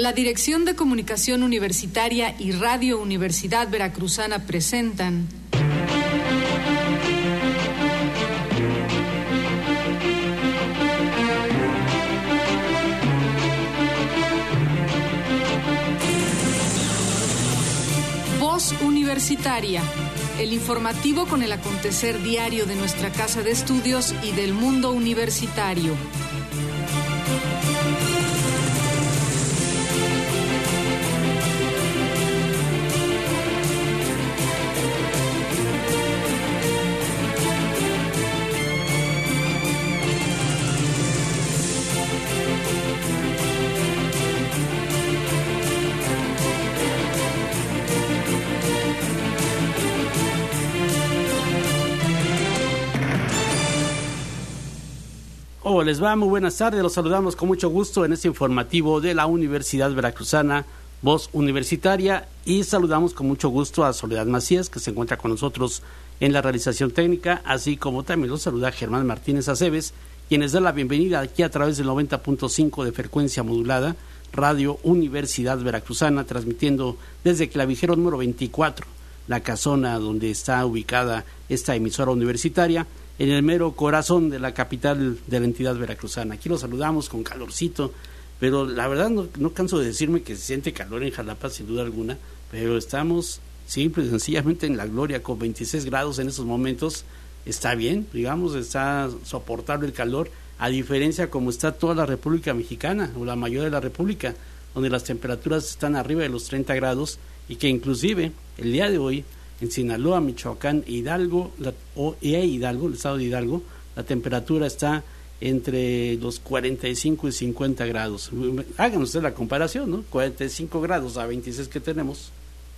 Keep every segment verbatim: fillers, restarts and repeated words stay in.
La Dirección de Comunicación Universitaria y Radio Universidad Veracruzana presentan Voz Universitaria, el informativo con el acontecer diario de nuestra casa de estudios y del mundo universitario. ¿Cómo les va? Muy buenas tardes, los saludamos con mucho gusto en este informativo de la Universidad Veracruzana, Voz Universitaria, y saludamos con mucho gusto a Soledad Macías, que se encuentra con nosotros en la realización técnica, así como también los saluda Germán Martínez Aceves, quienes da la bienvenida aquí a través del noventa punto cinco de frecuencia modulada, Radio Universidad Veracruzana, transmitiendo desde Clavijero número veinticuatro, la casona donde está ubicada esta emisora universitaria, en el mero corazón de la capital de la entidad veracruzana. Aquí los saludamos con calorcito, pero la verdad no, no canso de decirme que se siente calor en Jalapa, sin duda alguna, pero estamos simple y sencillamente en la gloria, con veintiséis grados en estos momentos. Está bien, digamos, está soportable el calor, a diferencia como está toda la República Mexicana, o la mayoría de la República, donde las temperaturas están arriba de los treinta grados, y que inclusive el día de hoy en Sinaloa, Michoacán, Hidalgo, la, o e Hidalgo, el estado de Hidalgo, la temperatura está entre los cuarenta y cinco y cincuenta grados. Hagan ustedes la comparación, ¿no? cuarenta y cinco grados a veintiséis que tenemos,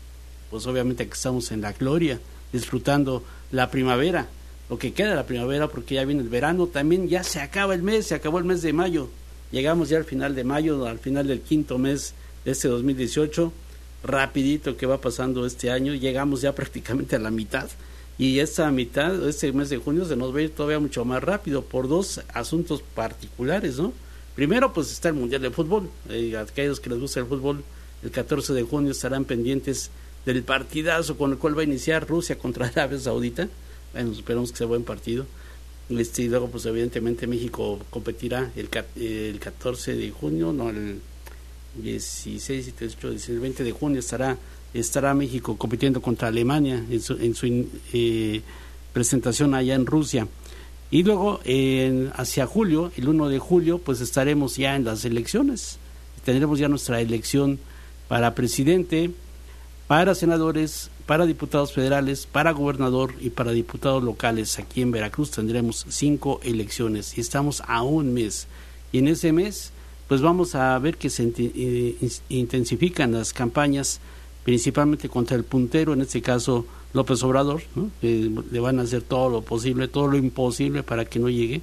pues obviamente que estamos en la gloria, disfrutando la primavera, lo que queda de la primavera, porque ya viene el verano, también ya se acaba el mes, se acabó el mes de mayo, llegamos ya al final de mayo, al final del quinto mes de este dos mil dieciocho, rapidito que va pasando este año, llegamos ya prácticamente a la mitad, y esta mitad, este mes de junio se nos va a ir todavía mucho más rápido por dos asuntos particulares, ¿no? Primero, pues está el Mundial de Fútbol, eh, aquellos que les gusta el fútbol, el catorce de junio estarán pendientes del partidazo con el cual va a iniciar Rusia contra Arabia Saudita. Bueno, esperamos que sea buen partido. Este, y luego, pues evidentemente México competirá el, el catorce de junio, no, el dieciséis, dieciocho, diecinueve, veinte de junio estará estará México compitiendo contra Alemania en su, en su eh, presentación allá en Rusia. Y luego eh, hacia julio, el uno de julio, pues estaremos ya en las elecciones. Tendremos ya nuestra elección para presidente, para senadores, para diputados federales, para gobernador y para diputados locales. Aquí en Veracruz tendremos cinco elecciones y estamos a un mes. Y en ese mes pues vamos a ver que se intensifican las campañas, principalmente contra el puntero, en este caso López Obrador, ¿no? Eh, le van a hacer todo lo posible, todo lo imposible para que no llegue,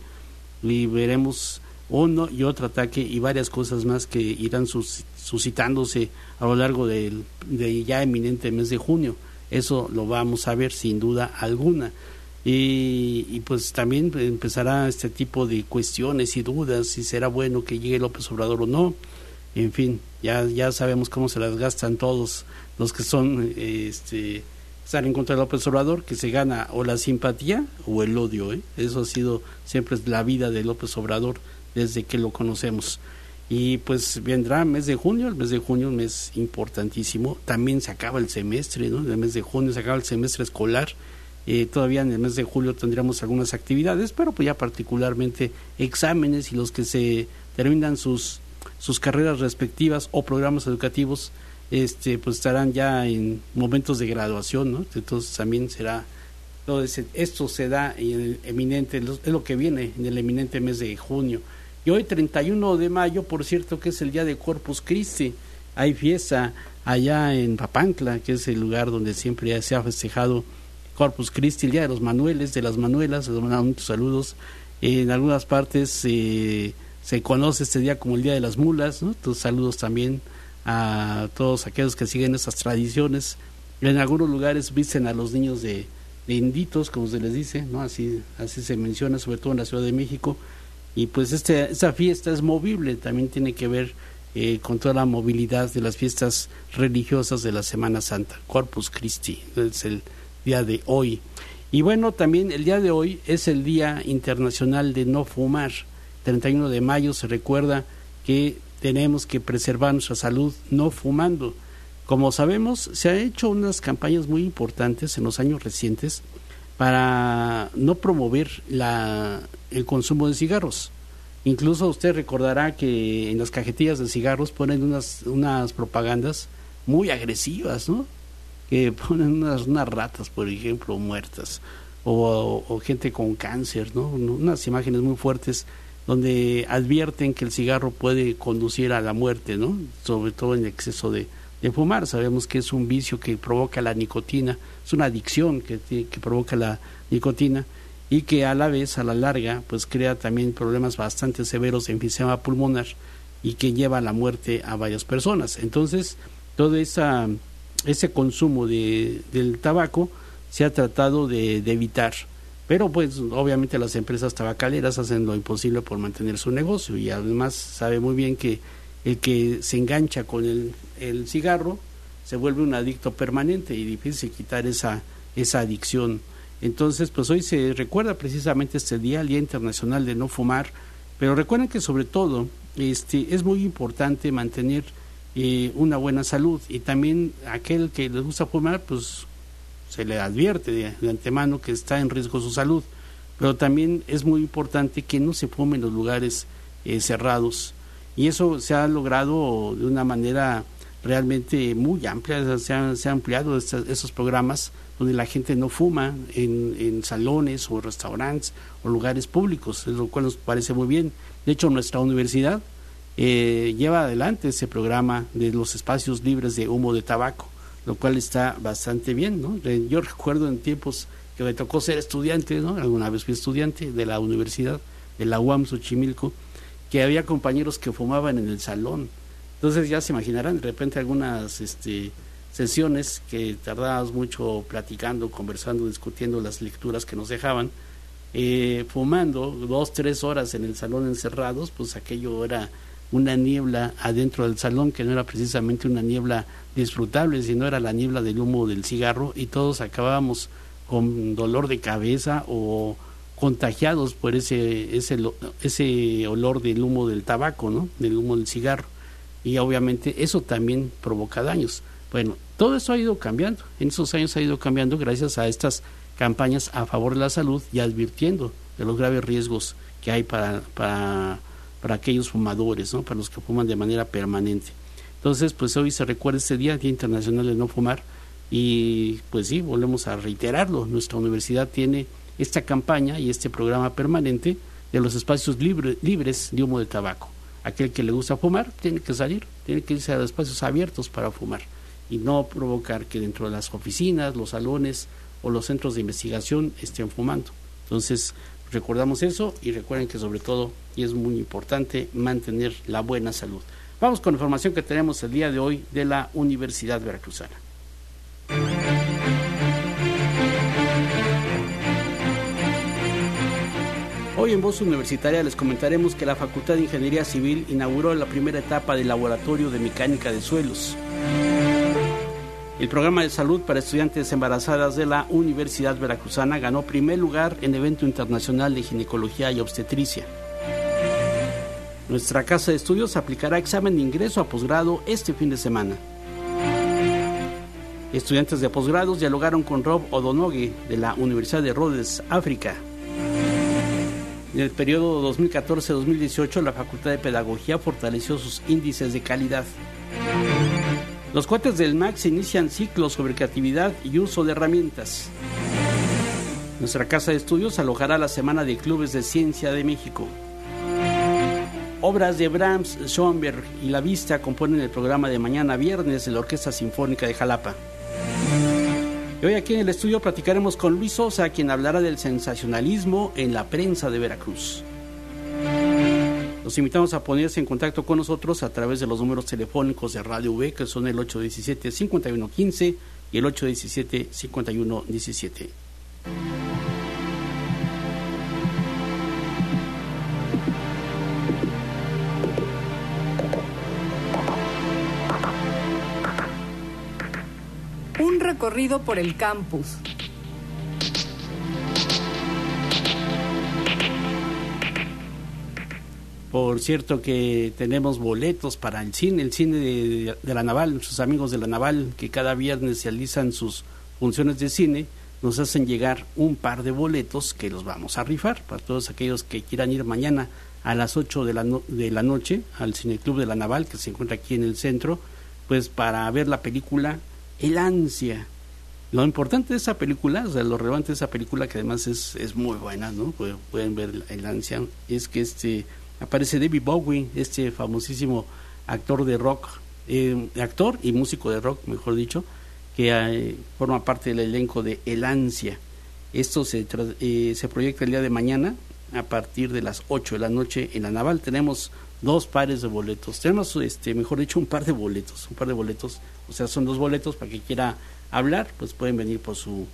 y veremos uno y otro ataque y varias cosas más que irán sus, suscitándose a lo largo del de ya eminente mes de junio. Eso lo vamos a ver sin duda alguna. Y, y pues también empezará este tipo de cuestiones y dudas, si será bueno que llegue López Obrador o no. En fin, ya ya sabemos cómo se las gastan todos los que son este están en contra de López Obrador, que se gana o la simpatía o el odio, ¿eh? Eso ha sido siempre la vida de López Obrador desde que lo conocemos. Y pues vendrá el mes de junio, el mes de junio, un mes importantísimo. También se acaba el semestre, ¿no? En el mes de junio se acaba el semestre escolar. Eh, todavía en el mes de julio tendremos algunas actividades, pero pues ya particularmente exámenes, y los que se terminan sus sus carreras respectivas o programas educativos, este pues estarán ya en momentos de graduación, ¿no? Entonces también será todo ese, esto se da en el eminente, es lo que viene en el eminente mes de junio. Y hoy treinta y uno de mayo, por cierto, que es el día de Corpus Christi, hay fiesta allá en Papantla, que es el lugar donde siempre ya se ha festejado Corpus Christi, el día de los Manueles, de las Manuelas. Les mandamos muchos saludos. En algunas partes eh, se conoce este día como el Día de las Mulas, ¿no? Entonces saludos también a todos aquellos que siguen esas tradiciones. En algunos lugares visten a los niños de, de inditos, como se les dice, ¿no? Así, así se menciona, sobre todo en la Ciudad de México. Y pues este, esta fiesta es movible, también tiene que ver eh, con toda la movilidad de las fiestas religiosas de la Semana Santa. Corpus Christi es el día de hoy. Y bueno, también el día de hoy es el Día Internacional de No Fumar. treinta y uno de mayo se recuerda que tenemos que preservar nuestra salud no fumando. Como sabemos, se han hecho unas campañas muy importantes en los años recientes para no promover la, el consumo de cigarros. Incluso usted recordará que en las cajetillas de cigarros ponen unas, unas propagandas muy agresivas, ¿no? Que ponen unas, unas ratas, por ejemplo, muertas, o, o, o gente con cáncer, ¿no? Unas imágenes muy fuertes donde advierten que el cigarro puede conducir a la muerte, ¿no? Sobre todo en exceso de, de fumar. Sabemos que es un vicio que provoca la nicotina, es una adicción que, que provoca la nicotina y que a la vez, a la larga, pues crea también problemas bastante severos de enfisema pulmonar y que lleva a la muerte a varias personas. Entonces, todo esa, ese consumo de, del tabaco se ha tratado de, de evitar. Pero pues obviamente las empresas tabacaleras hacen lo imposible por mantener su negocio y además sabe muy bien que el que se engancha con el, el cigarro se vuelve un adicto permanente y difícil quitar esa, esa adicción. Entonces pues hoy se recuerda precisamente este día, el Día Internacional de No Fumar, pero recuerden que sobre todo este, es muy importante mantener eh, una buena salud y también aquel que les gusta fumar pues se le advierte de, de antemano que está en riesgo su salud, pero también es muy importante que no se fume en los lugares eh, cerrados y eso se ha logrado de una manera realmente muy amplia, se han, se han ampliado estas, esos programas donde la gente no fuma en, en salones o restaurantes o lugares públicos, lo cual nos parece muy bien. De hecho, nuestra universidad eh, lleva adelante ese programa de los espacios libres de humo de tabaco, lo cual está bastante bien, ¿no? Yo recuerdo en tiempos que me tocó ser estudiante, ¿no? Alguna vez fui estudiante de la universidad, de la U A M Xochimilco, que había compañeros que fumaban en el salón. Entonces ya se imaginarán, de repente algunas este, sesiones que tardábamos mucho platicando, conversando, discutiendo las lecturas que nos dejaban, eh, fumando dos, tres horas en el salón encerrados, pues aquello era una niebla adentro del salón que no era precisamente una niebla disfrutable, sino era la niebla del humo del cigarro y todos acabábamos con dolor de cabeza o contagiados por ese ese ese olor del humo del tabaco, ¿no? Del humo del cigarro, y obviamente eso también provoca daños. Bueno, todo eso ha ido cambiando, en esos años ha ido cambiando gracias a estas campañas a favor de la salud y advirtiendo de los graves riesgos que hay para para para aquellos fumadores, ¿no? Para los que fuman de manera permanente. Entonces, pues hoy se recuerda este Día, Día Internacional de No Fumar, y pues sí, volvemos a reiterarlo, nuestra universidad tiene esta campaña y este programa permanente de los espacios libre, libres de humo de tabaco. Aquel que le gusta fumar tiene que salir, tiene que irse a los espacios abiertos para fumar y no provocar que dentro de las oficinas, los salones o los centros de investigación estén fumando. Entonces, recordamos eso y recuerden que sobre todo, y es muy importante, mantener la buena salud. Vamos con la información que tenemos el día de hoy de la Universidad Veracruzana. Hoy en Voz Universitaria les comentaremos que la Facultad de Ingeniería Civil inauguró la primera etapa del Laboratorio de Mecánica de Suelos. El programa de salud para estudiantes embarazadas de la Universidad Veracruzana ganó primer lugar en evento internacional de ginecología y obstetricia. Nuestra casa de estudios aplicará examen de ingreso a posgrado este fin de semana. Estudiantes de posgrados dialogaron con Rob Odonoghue de la Universidad de Rhodes, África. En el periodo dos mil catorce a dos mil dieciocho, la Facultad de Pedagogía fortaleció sus índices de calidad. Los cuates del M A C inician ciclos sobre creatividad y uso de herramientas. Nuestra casa de estudios alojará la Semana de Clubes de Ciencia de México. Obras de Brahms, Schoenberg y La Vista componen el programa de mañana viernes de la Orquesta Sinfónica de Jalapa. Y hoy aquí en el estudio platicaremos con Luis Sosa, quien hablará del sensacionalismo en la prensa de Veracruz. Los invitamos a ponerse en contacto con nosotros a través de los números telefónicos de Radio V, que son el ocho uno siete, cinco uno uno cinco y el ocho uno siete, cinco uno uno siete. recorrido por el campus. Por cierto que tenemos boletos para el cine, el cine de, de la Naval, nuestros amigos de la Naval que cada viernes realizan sus funciones de cine, nos hacen llegar un par de boletos que los vamos a rifar para todos aquellos que quieran ir mañana a las ocho de la, no, de la noche al Cineclub de la Naval, que se encuentra aquí en el centro, pues para ver la película El Ansia. Lo importante de esa película, o sea, lo relevante de esa película, que además es, es muy buena, ¿no? Pueden, pueden ver El Ansia, es que este... aparece David Bowie, este famosísimo actor de rock, eh, actor y músico de rock, mejor dicho, que eh, forma parte del elenco de El Ansia. Esto se, tra- eh, se proyecta el día de mañana a partir de las ocho de la noche en la Naval. Tenemos dos pares de boletos, tenemos, este, mejor dicho, un par de boletos, un par de boletos, o sea, son dos boletos para que quiera hablar, pues pueden venir por su,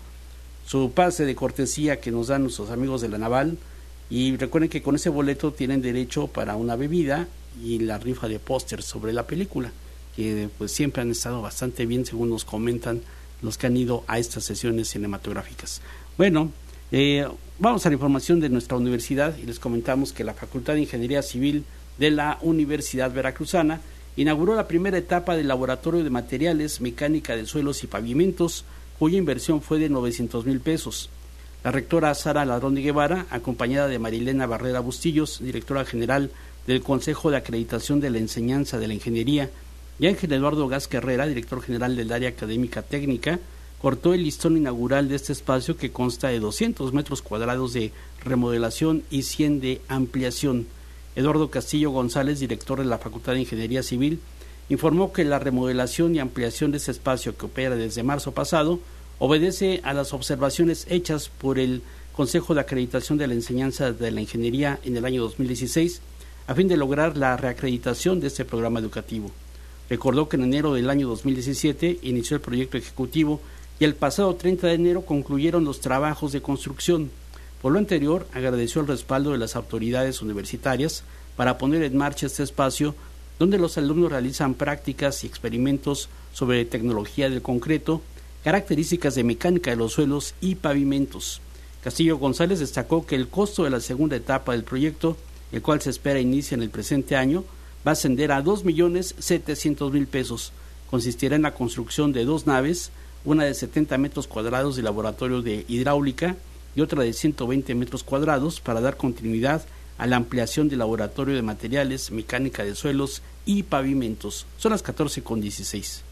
su pase de cortesía que nos dan nuestros amigos de la Naval. Y recuerden que con ese boleto tienen derecho para una bebida y la rifa de pósters sobre la película, que pues siempre han estado bastante bien, según nos comentan los que han ido a estas sesiones cinematográficas. Bueno, eh, vamos a la información de nuestra universidad y les comentamos que la Facultad de Ingeniería Civil de la Universidad Veracruzana inauguró la primera etapa del Laboratorio de Materiales, Mecánica de Suelos y Pavimentos, cuya inversión fue de novecientos mil pesos. La rectora Sara Ladrón de Guevara, acompañada de Marilena Barrera Bustillos, directora general del Consejo de Acreditación de la Enseñanza de la Ingeniería, y Ángel Eduardo Gas Carrera, director general del área académica técnica, cortó el listón inaugural de este espacio que consta de doscientos metros cuadrados de remodelación y cien de ampliación. Eduardo Castillo González, director de la Facultad de Ingeniería Civil, informó que la remodelación y ampliación de este espacio, que opera desde marzo pasado, obedece a las observaciones hechas por el Consejo de Acreditación de la Enseñanza de la Ingeniería en el año dos mil dieciséis, a fin de lograr la reacreditación de este programa educativo. Recordó que en enero del año dos mil diecisiete inició el proyecto ejecutivo y el pasado treinta de enero concluyeron los trabajos de construcción. Por lo anterior, agradeció el respaldo de las autoridades universitarias para poner en marcha este espacio donde los alumnos realizan prácticas y experimentos sobre tecnología del concreto, características de mecánica de los suelos y pavimentos. Castillo González destacó que el costo de la segunda etapa del proyecto, el cual se espera inicie en el presente año, va a ascender a dos millones setecientos mil pesos. Consistirá en la construcción de dos naves, una de setenta metros cuadrados de laboratorio de hidráulica y otra de ciento veinte metros cuadrados para dar continuidad a la ampliación del laboratorio de materiales, mecánica de suelos y pavimentos. Son las catorce con dieciséis.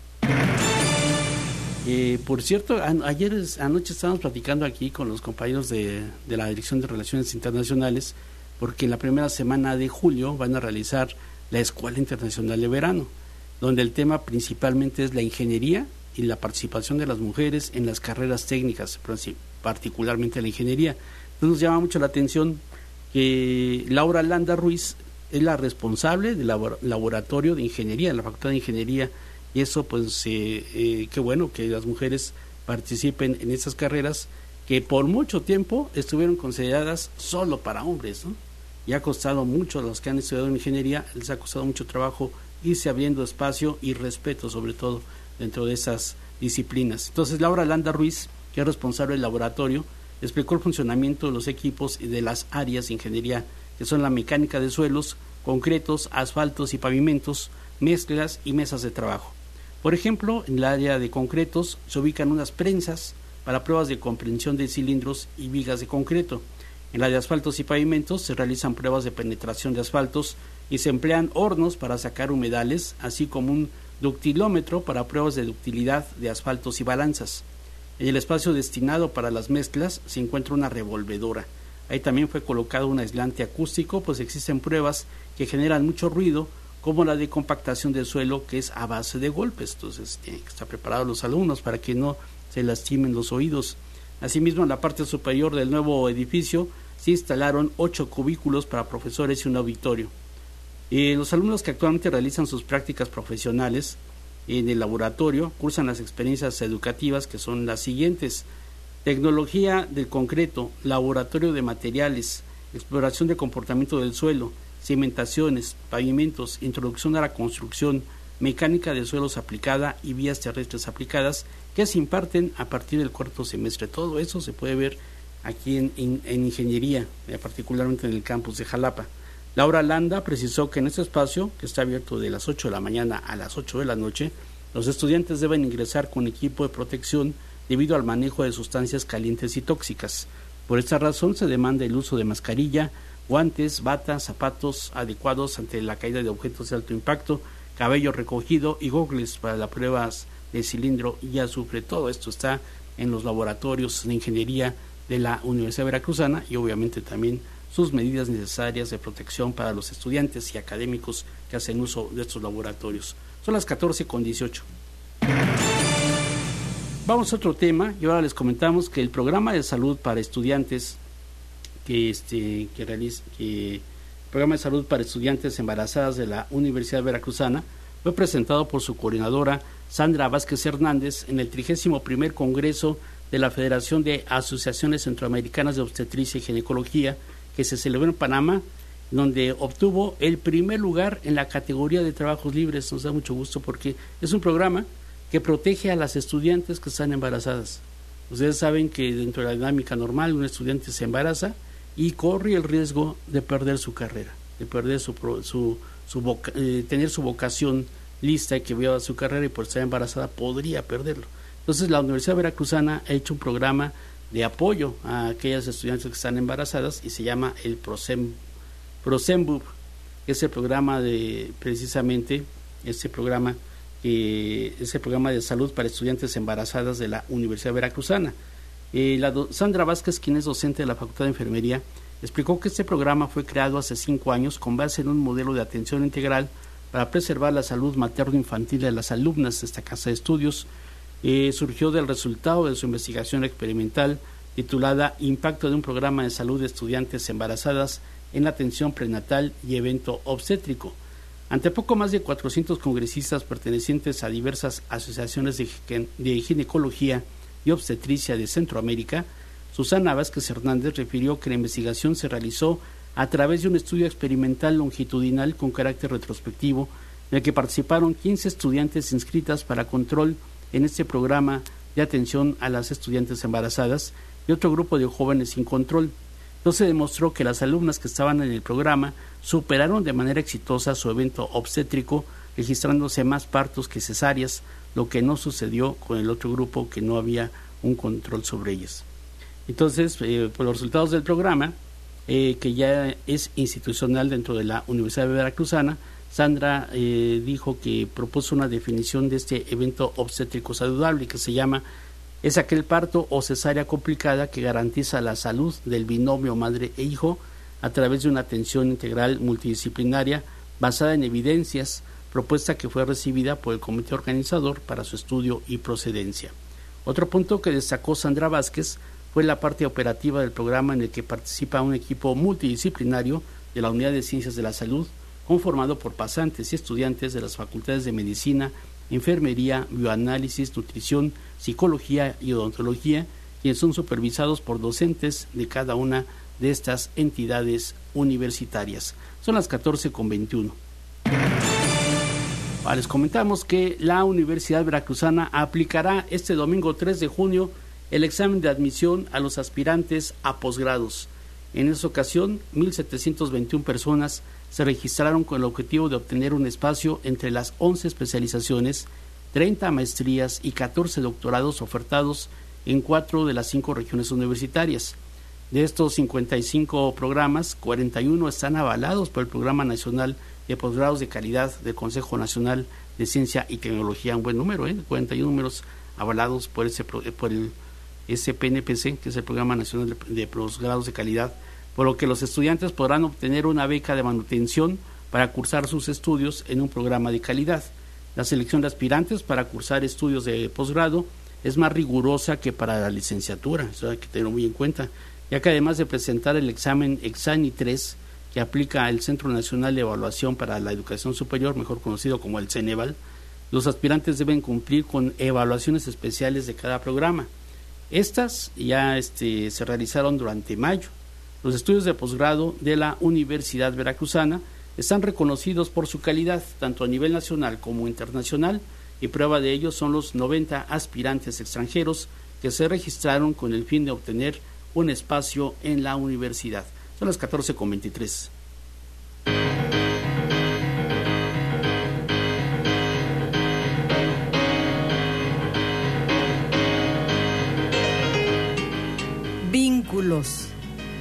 Eh, por cierto, a, ayer anoche estábamos platicando aquí con los compañeros de, de la Dirección de Relaciones Internacionales, porque en la primera semana de julio van a realizar la Escuela Internacional de Verano, donde el tema principalmente es la ingeniería y la participación de las mujeres en las carreras técnicas, particularmente la ingeniería. Entonces nos llama mucho la atención que Laura Landa Ruiz es la responsable del laboratorio de ingeniería, de la Facultad de Ingeniería, y eso pues eh, eh, qué bueno que las mujeres participen en esas carreras que por mucho tiempo estuvieron consideradas solo para hombres, ¿no? Y ha costado mucho a los que han estudiado ingeniería, les ha costado mucho trabajo irse abriendo espacio y respeto sobre todo dentro de esas disciplinas. Entonces Laura Landa Ruiz, que es responsable del laboratorio, explicó el funcionamiento de los equipos y de las áreas de ingeniería, que son la mecánica de suelos, concretos, asfaltos y pavimentos, mezclas y mesas de trabajo. Por ejemplo, en el área de concretos se ubican unas prensas para pruebas de comprensión de cilindros y vigas de concreto. En la de asfaltos y pavimentos se realizan pruebas de penetración de asfaltos y se emplean hornos para sacar humedales, así como un ductilómetro para pruebas de ductilidad de asfaltos y balanzas. En el espacio destinado para las mezclas se encuentra una revolvedora. Ahí también fue colocado un aislante acústico, pues existen pruebas que generan mucho ruido, como la de compactación del suelo, que es a base de golpes. Entonces tienen que estar preparados los alumnos para que no se lastimen los oídos. Asimismo, en la parte superior del nuevo edificio se instalaron ocho cubículos para profesores y un auditorio. Eh, los alumnos que actualmente realizan sus prácticas profesionales en el laboratorio cursan las experiencias educativas, que son las siguientes: tecnología del concreto, laboratorio de materiales, exploración de comportamiento del suelo, cimentaciones, pavimentos, introducción a la construcción, mecánica de suelos aplicada y vías terrestres aplicadas, que se imparten a partir del cuarto semestre. Todo eso se puede ver aquí en, en, en ingeniería, particularmente en el campus de Jalapa. Laura Landa precisó que en este espacio, que está abierto de las ocho de la mañana a las ocho de la noche, los estudiantes deben ingresar con equipo de protección debido al manejo de sustancias calientes y tóxicas. Por esta razón se demanda el uso de mascarilla, guantes, batas, zapatos adecuados ante la caída de objetos de alto impacto, cabello recogido y gogles para las pruebas de cilindro y azufre. Todo esto está en los laboratorios de ingeniería de la Universidad Veracruzana y obviamente también sus medidas necesarias de protección para los estudiantes y académicos que hacen uso de estos laboratorios. Son las catorce con dieciocho. Vamos a otro tema y ahora les comentamos que el programa de salud para estudiantes que este que realiza que el programa de salud para estudiantes embarazadas de la Universidad Veracruzana fue presentado por su coordinadora Sandra Vázquez Hernández en el trigésimo primer Congreso de la Federación de Asociaciones Centroamericanas de Obstetricia y Ginecología, que se celebró en Panamá, donde obtuvo el primer lugar en la categoría de trabajos libres. Nos da mucho gusto porque es un programa que protege a las estudiantes que están embarazadas. Ustedes saben que dentro de la dinámica normal un estudiante se embaraza y corre el riesgo de perder su carrera, de perder su, su, su voca, eh, tener su vocación lista y que vea su carrera y por estar embarazada podría perderlo. Entonces la Universidad Veracruzana ha hecho un programa de apoyo a aquellas estudiantes que están embarazadas y se llama el PROSEM, PROSEMBUB, que es el programa de, precisamente, este programa que es el programa de salud para estudiantes embarazadas de la Universidad Veracruzana. Eh, la do, Sandra Vázquez, quien es docente de la Facultad de Enfermería, explicó que este programa fue creado hace cinco años con base en un modelo de atención integral para preservar la salud materno-infantil de las alumnas de esta casa de estudios. Eh, surgió del resultado de su investigación experimental titulada Impacto de un programa de salud de estudiantes embarazadas en la atención prenatal y evento obstétrico. Ante poco más de cuatrocientos congresistas pertenecientes a diversas asociaciones de, de ginecología y obstetricia de Centroamérica, Susana Vázquez Hernández refirió que la investigación se realizó a través de un estudio experimental longitudinal con carácter retrospectivo, en el que participaron quince estudiantes inscritas para control en este programa de atención a las estudiantes embarazadas y otro grupo de jóvenes sin control. Entonces se demostró que las alumnas que estaban en el programa superaron de manera exitosa su evento obstétrico, registrándose más partos que cesáreas, lo que no sucedió con el otro grupo que no había un control sobre ellas. Entonces, eh, por los resultados del programa, eh, que ya es institucional dentro de la Universidad Veracruzana, Sandra eh, dijo que propuso una definición de este evento obstétrico saludable que se llama es aquel parto o cesárea complicada que garantiza la salud del binomio madre e hijo a través de una atención integral multidisciplinaria basada en evidencias, propuesta que fue recibida por el comité organizador para su estudio y procedencia. Otro punto que destacó Sandra Vázquez fue la parte operativa del programa en el que participa un equipo multidisciplinario de la Unidad de Ciencias de la Salud, conformado por pasantes y estudiantes de las facultades de Medicina, Enfermería, Bioanálisis, Nutrición, Psicología y Odontología, quienes son supervisados por docentes de cada una de estas entidades universitarias. Son las catorce con veintiuno. Ahora les comentamos que la Universidad Veracruzana aplicará este domingo tres de junio el examen de admisión a los aspirantes a posgrados. En esta ocasión, mil setecientas veintiuna personas se registraron con el objetivo de obtener un espacio entre las once especializaciones, treinta maestrías y catorce doctorados ofertados en cuatro de las cinco regiones universitarias. De estos cincuenta y cinco programas, cuarenta y uno están avalados por el Programa Nacional de Posgrados de Calidad del Consejo Nacional de Ciencia y Tecnología, un buen número, ¿eh? cuarenta y uno números avalados por ese por el S P N P C, que es el Programa Nacional de, de Posgrados de Calidad, por lo que los estudiantes podrán obtener una beca de manutención para cursar sus estudios en un programa de calidad. La selección de aspirantes para cursar estudios de posgrado es más rigurosa que para la licenciatura, eso hay que tenerlo muy en cuenta, ya que además de presentar el examen Exani tres, que aplica el Centro Nacional de Evaluación para la Educación Superior, mejor conocido como el CENEVAL, los aspirantes deben cumplir con evaluaciones especiales de cada programa. Estas ya este, se realizaron durante mayo. Los estudios de posgrado de la Universidad Veracruzana están reconocidos por su calidad, tanto a nivel nacional como internacional, y prueba de ello son los noventa aspirantes extranjeros que se registraron con el fin de obtener un espacio en la universidad. Son las catorce con veintitrés. Vínculos.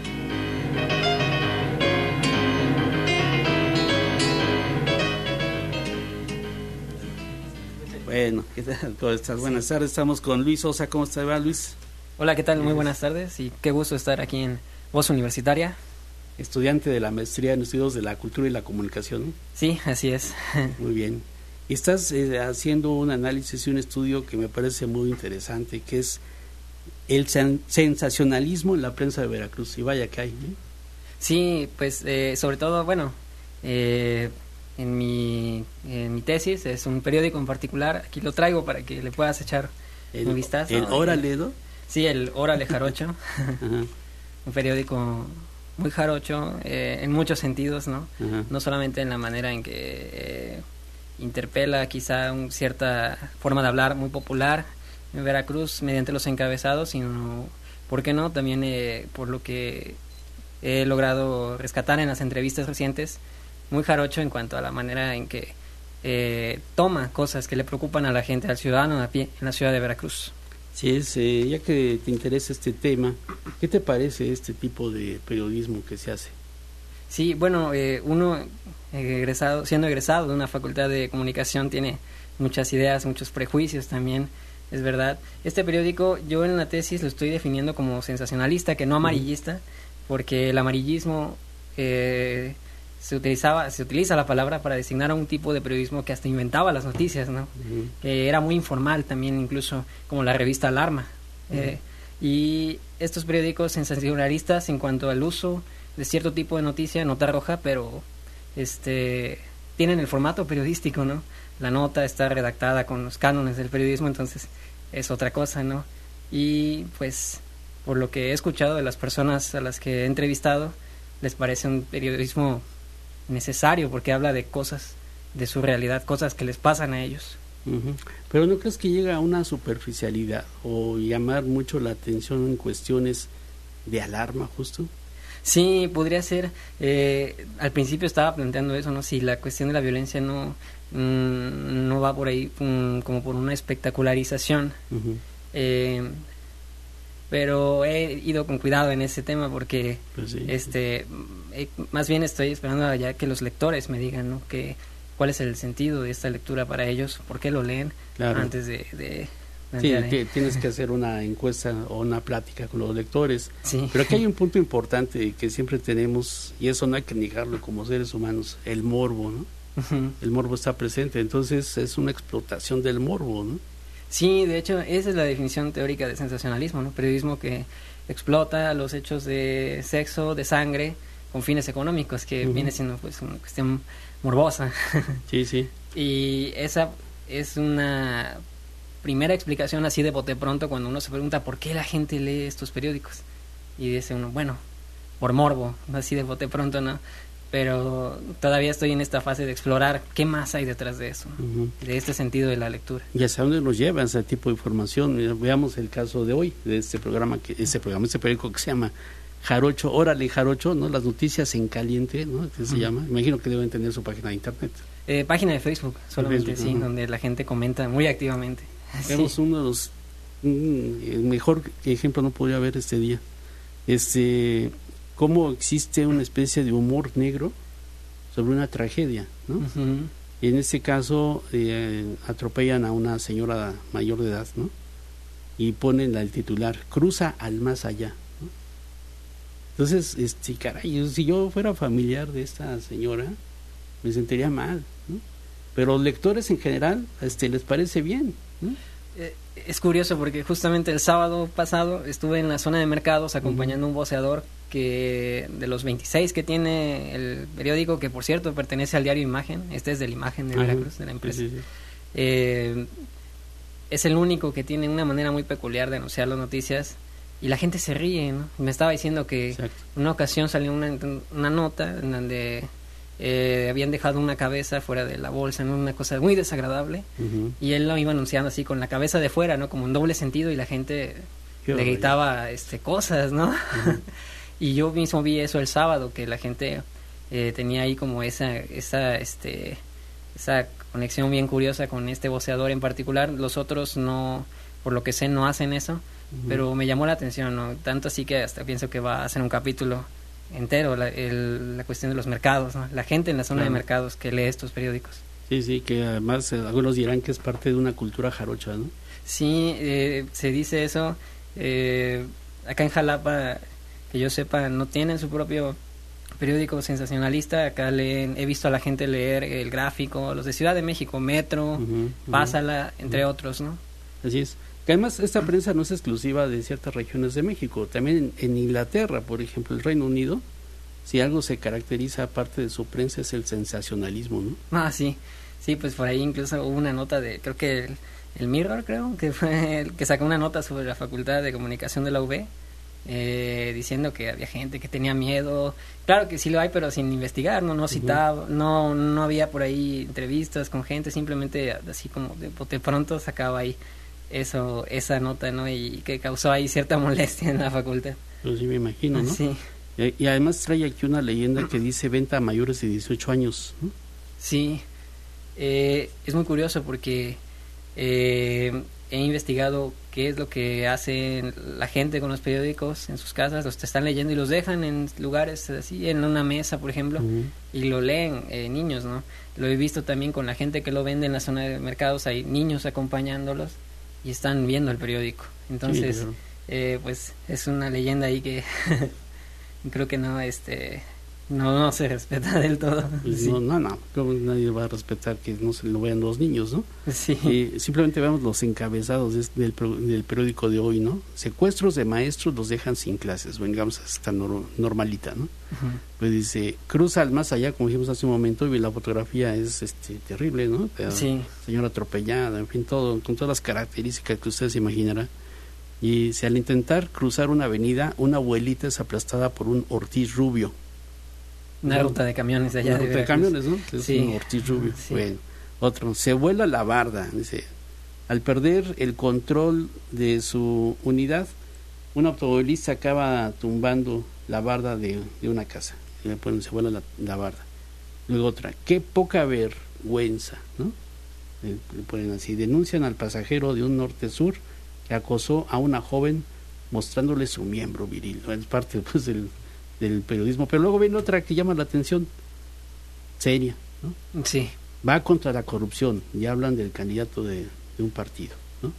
Bueno, ¿qué tal? ¿Cómo estás? Buenas sí. tardes, estamos con Luis Sosa. ¿Cómo estás, Luis? Hola, ¿qué tal? Muy buenas tardes y qué gusto estar aquí en Voz Universitaria. Estudiante de la maestría en estudios de la cultura y la comunicación, ¿no? Sí, así es. Muy bien. Y estás eh, haciendo un análisis y un estudio que me parece muy interesante, que es el sen- sensacionalismo en la prensa de Veracruz. Y vaya que hay, ¿no? Sí, pues eh, sobre todo, bueno, eh, en mi, en mi tesis es un periódico en particular. Aquí lo traigo para que le puedas echar el, un vistazo. ¿El Órale, no? Sí, el Órale Jarocho. Un periódico muy jarocho eh, en muchos sentidos, ¿no? Ajá. No solamente en la manera en que eh, interpela quizá una cierta forma de hablar muy popular en Veracruz mediante los encabezados, sino, ¿por qué no?, también eh, por lo que he logrado rescatar en las entrevistas recientes, muy jarocho en cuanto a la manera en que eh, toma cosas que le preocupan a la gente, al ciudadano a pie en la ciudad de Veracruz. Sí, es, eh, ya que te interesa este tema, ¿qué te parece este tipo de periodismo que se hace? Sí, bueno, eh, uno egresado, siendo egresado de una facultad de comunicación tiene muchas ideas, muchos prejuicios también, es verdad. Este periódico yo en la tesis lo estoy definiendo como sensacionalista, que no amarillista, uh-huh. porque el amarillismo eh, se utilizaba, se utiliza la palabra para designar a un tipo de periodismo que hasta inventaba las noticias, ¿no? Uh-huh. Que era muy informal también, incluso como la revista Alarma. Uh-huh. Eh, y estos periódicos sensacionalistas en cuanto al uso de cierto tipo de noticia, nota roja, pero este tienen el formato periodístico, ¿no? La nota está redactada con los cánones del periodismo, entonces es otra cosa, ¿no? Y pues por lo que he escuchado de las personas a las que he entrevistado, les parece un periodismo necesario porque habla de cosas de su realidad, cosas que les pasan a ellos. Uh-huh. Pero ¿no crees que llega a una superficialidad o llamar mucho la atención en cuestiones de alarma justo? Sí, podría ser. Eh, al principio estaba planteando eso, ¿no? Si la cuestión de la violencia no mmm, no va por ahí um, como por una espectacularización. Uh-huh. Eh, pero he ido con cuidado en ese tema porque pues sí, este eh, más bien estoy esperando ya que los lectores me digan, ¿no?, que cuál es el sentido de esta lectura para ellos, por qué lo leen, claro, antes de, de, de sí, que tienes que hacer una encuesta o una plática con los lectores. Sí. Pero aquí hay un punto importante que siempre tenemos, y eso no hay que negarlo como seres humanos, el morbo, ¿no? Uh-huh. El morbo está presente, entonces es una explotación del morbo, ¿no? Sí, de hecho, esa es la definición teórica de sensacionalismo, ¿no? Periodismo que explota los hechos de sexo, de sangre, con fines económicos, que uh-huh. viene siendo pues una cuestión morbosa. Sí, sí. Y esa es una primera explicación así de bote pronto cuando uno se pregunta por qué la gente lee estos periódicos. Y dice uno, bueno, por morbo, así de bote pronto, ¿no? Pero todavía estoy en esta fase de explorar qué más hay detrás de eso, uh-huh. de este sentido de la lectura. ¿Y hacia dónde nos lleva ese tipo de información? Veamos el caso de hoy, de este programa, que este programa, este periódico que se llama Jarocho, Órale Jarocho, ¿no? Las noticias en caliente, ¿no? ¿Qué se uh-huh. llama? Imagino que deben tener su página de internet. Eh, página de Facebook, solamente, Facebook, sí, uh-huh. donde la gente comenta muy activamente. Vemos sí. uno de los un, el mejor ejemplo no podría haber este día. Este cómo existe una especie de humor negro sobre una tragedia, ¿no? Uh-huh. Y en este caso eh, atropellan a una señora mayor de edad, ¿no? Y ponen el titular, cruza al más allá, ¿no? Entonces, este, caray, si yo fuera familiar de esta señora, me sentiría mal, ¿no? Pero los lectores en general este, les parece bien, ¿no? Eh, es curioso porque justamente el sábado pasado estuve en la zona de mercados acompañando uh-huh. un voceador que de los veintiséis que tiene el periódico, que por cierto pertenece al diario Imagen, este es del Imagen de uh-huh. Veracruz, de la empresa. Sí, sí, sí. Eh, es el único que tiene una manera muy peculiar de anunciar las noticias y la gente se ríe, ¿no? Me estaba diciendo que en una ocasión salió una, una nota en donde eh, habían dejado una cabeza fuera de la bolsa, ¿no? Una cosa muy desagradable, uh-huh. y él lo iba anunciando así con la cabeza de fuera, ¿no? Como en doble sentido, y la gente Qué le gritaba este, cosas, ¿no? Uh-huh. Y yo mismo vi eso el sábado, que la gente eh, tenía ahí como esa, esa, este, esa conexión bien curiosa con este voceador en particular. Los otros no, por lo que sé, no hacen eso, uh-huh. pero me llamó la atención, ¿no? Tanto así que hasta pienso que va a hacer un capítulo entero la, el, la cuestión de los mercados, ¿no? La gente en la zona claro. de mercados que lee estos periódicos. Sí, sí, que además eh, algunos dirán que es parte de una cultura jarocha, ¿no? Sí, eh, se dice eso. Eh, acá en Jalapa, que yo sepa, no tienen su propio periódico sensacionalista. Acá leen, he visto a la gente leer El Gráfico, los de Ciudad de México, Metro, uh-huh, Pásala, uh-huh. entre uh-huh. otros, ¿no? Así es. Que además esta prensa no es exclusiva de ciertas regiones de México, también en, en Inglaterra, por ejemplo, el Reino Unido, si algo se caracteriza aparte de su prensa es el sensacionalismo, ¿no? Ah, sí, sí, pues por ahí incluso hubo una nota de, creo que el, el Mirror, creo, que fue el que sacó una nota sobre la Facultad de Comunicación de la U B, eh, diciendo que había gente que tenía miedo, claro que sí lo hay, pero sin investigar, no, no citaba, uh-huh. no, no había por ahí entrevistas con gente, simplemente así como de, de pronto sacaba ahí eso, esa nota, ¿no? Y que causó ahí cierta molestia en la facultad. Pues sí, me imagino, ¿no? Sí. Y, y además trae aquí una leyenda que dice venta a mayores de dieciocho años, ¿no? Sí, eh, es muy curioso porque eh, he investigado qué es lo que hace la gente con los periódicos en sus casas, los están leyendo y los dejan en lugares así, en una mesa, por ejemplo, uh-huh. y lo leen eh, niños, ¿no? Lo he visto también con la gente que lo vende en la zona de mercados, hay niños acompañándolos y están viendo el periódico. Entonces, sí, claro. eh, pues es una leyenda ahí que creo que no, este, no, no se respeta del todo. Sí. No, no, no, como nadie va a respetar que no se lo vean los niños, ¿no? Sí. Eh, simplemente veamos los encabezados de, del, del periódico de hoy, ¿no? Secuestros de maestros los dejan sin clases. Vengamos a esta nor- normalita, ¿no? Uh-huh. Pues dice, cruza al más allá, como dijimos hace un momento, y la fotografía es este terrible, ¿no? La sí. señora atropellada, en fin, todo, con todas las características que usted se imaginará. Y si al intentar cruzar una avenida, una abuelita es aplastada por un Ortiz Rubio. Una ruta de camiones allá. Una de ruta de camiones, ¿no? Es sí. un Ortiz Rubio. Sí. Bueno, otro, se vuela la barda. Dice, al perder el control de su unidad, un automovilista acaba tumbando la barda de, de una casa. Y le ponen, se vuela la, la barda. Luego otra, qué poca vergüenza, ¿no? Le, le ponen así, denuncian al pasajero de un norte-sur que acosó a una joven mostrándole su miembro viril. Es parte, pues, del del periodismo, pero luego viene otra que llama la atención, seria, ¿no? Sí. Va contra la corrupción y hablan del candidato de, de un partido, ¿no?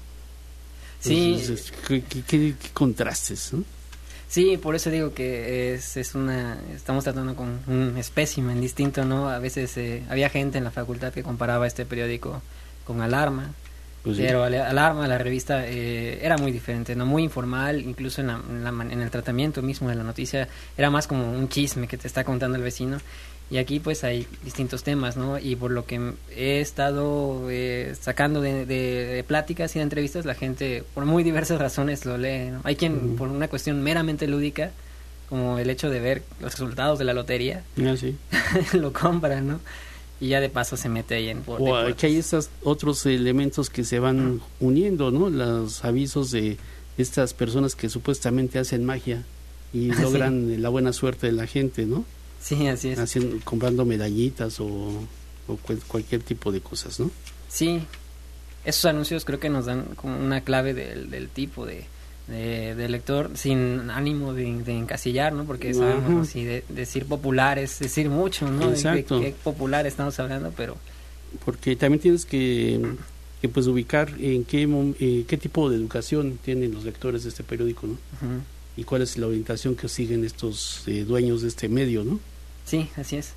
Sí. Entonces, ¿qué, qué, qué, qué contrastes, ¿no? Sí, por eso digo que es, es una, estamos tratando con un espécimen distinto, ¿no? A veces eh, había gente en la facultad que comparaba este periódico con Alarma, pues sí. Pero Alarma, la revista, eh, era muy diferente, no, muy informal, incluso en, la, en, la, en el tratamiento mismo de la noticia era más como un chisme que te está contando el vecino, y aquí pues hay distintos temas, ¿no? Y por lo que he estado eh, sacando de, de, de pláticas y de entrevistas, la gente por muy diversas razones lo lee, ¿no? Hay quien uh-huh. por una cuestión meramente lúdica, como el hecho de ver los resultados de la lotería, ah, sí. lo compran, ¿no? Y ya de paso se mete ahí en... O aquí hay estos otros elementos que se van uniendo, ¿no? Los avisos de estas personas que supuestamente hacen magia y logran sí. la buena suerte de la gente, ¿no? Sí, así es. Haciendo, comprando medallitas o, o cual, cualquier tipo de cosas, ¿no? Sí, esos anuncios creo que nos dan como una clave del, del tipo de... De, de lector, sin ánimo de, de encasillar, ¿no? Porque sabemos, ¿no? Si de, decir popular es decir mucho, ¿no? Exacto. De qué popular estamos hablando, pero... Porque también tienes que, que pues ubicar en qué, eh, qué tipo de educación tienen los lectores de este periódico, ¿no? Uh-huh. Y cuál es la orientación que siguen estos eh, dueños de este medio, ¿no? Sí, así es.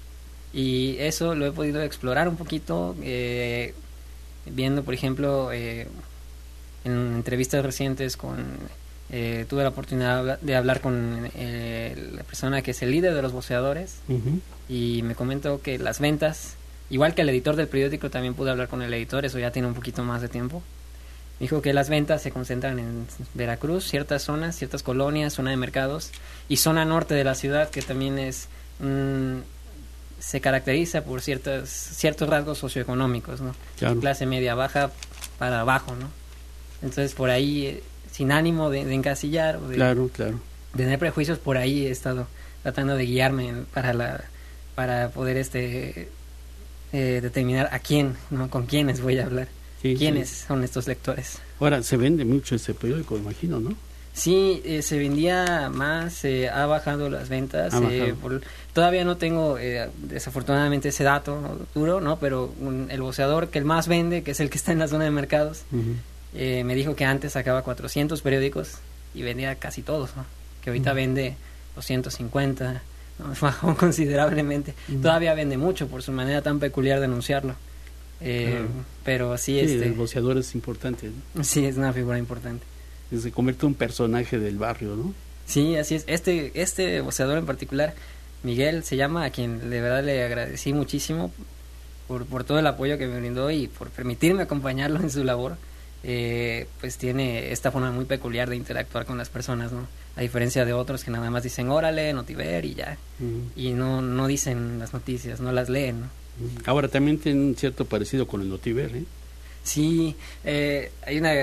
Y eso lo he podido explorar un poquito, eh, viendo, por ejemplo... Eh, en entrevistas recientes con eh, tuve la oportunidad de hablar con eh, la persona que es el líder de los voceadores uh-huh. y me comentó que las ventas, igual que el editor del periódico, también pude hablar con el editor, eso ya tiene un poquito más de tiempo. Me dijo que las ventas se concentran en Veracruz, ciertas zonas, ciertas colonias, zona de mercados y zona norte de la ciudad, que también es un, se caracteriza por ciertos ciertos rasgos socioeconómicos, ¿no? Claro. Clase media baja para abajo, ¿no? Entonces por ahí, eh, sin ánimo de, de encasillar o de, claro, claro. de tener prejuicios, por ahí he estado tratando de guiarme para la para poder este eh, determinar a quién, ¿no? Con quiénes voy a hablar, Sí, quiénes sí. son estos lectores. Ahora, se vende mucho ese periódico, imagino, ¿no? Sí, eh, se vendía más, eh, ha bajado las ventas. Ha eh, bajado. por- todavía no tengo, eh, desafortunadamente, ese dato, ¿no? duro, ¿no? Pero un- el voceador que el más vende, que es el que está en la zona de mercados, Uh-huh. eh, me dijo que antes sacaba cuatrocientos periódicos y vendía casi todos, ¿no? Que ahorita Ujú. vende doscientos cincuenta, ¿no? Bajó considerablemente. Ujú. Todavía vende mucho por su manera tan peculiar de anunciarlo. Eh, Claro. Pero sí, Sí, este, el voceador es importante, ¿no? sí, es una figura importante. Se convierte en un personaje del barrio, ¿no? Sí, así es. Este, este voceador en particular, Miguel se llama, a quien de verdad le agradecí muchísimo por, por todo el apoyo que me brindó y por permitirme acompañarlo en su labor. Eh, pues tiene esta forma muy peculiar de interactuar con las personas, ¿no? A diferencia de otros que nada más dicen, órale, notiver y ya. Uh-huh. Y no, no dicen las noticias, no las leen, ¿no? Ahora también tiene un cierto parecido con el Notiver, ¿eh? Sí, eh, hay una,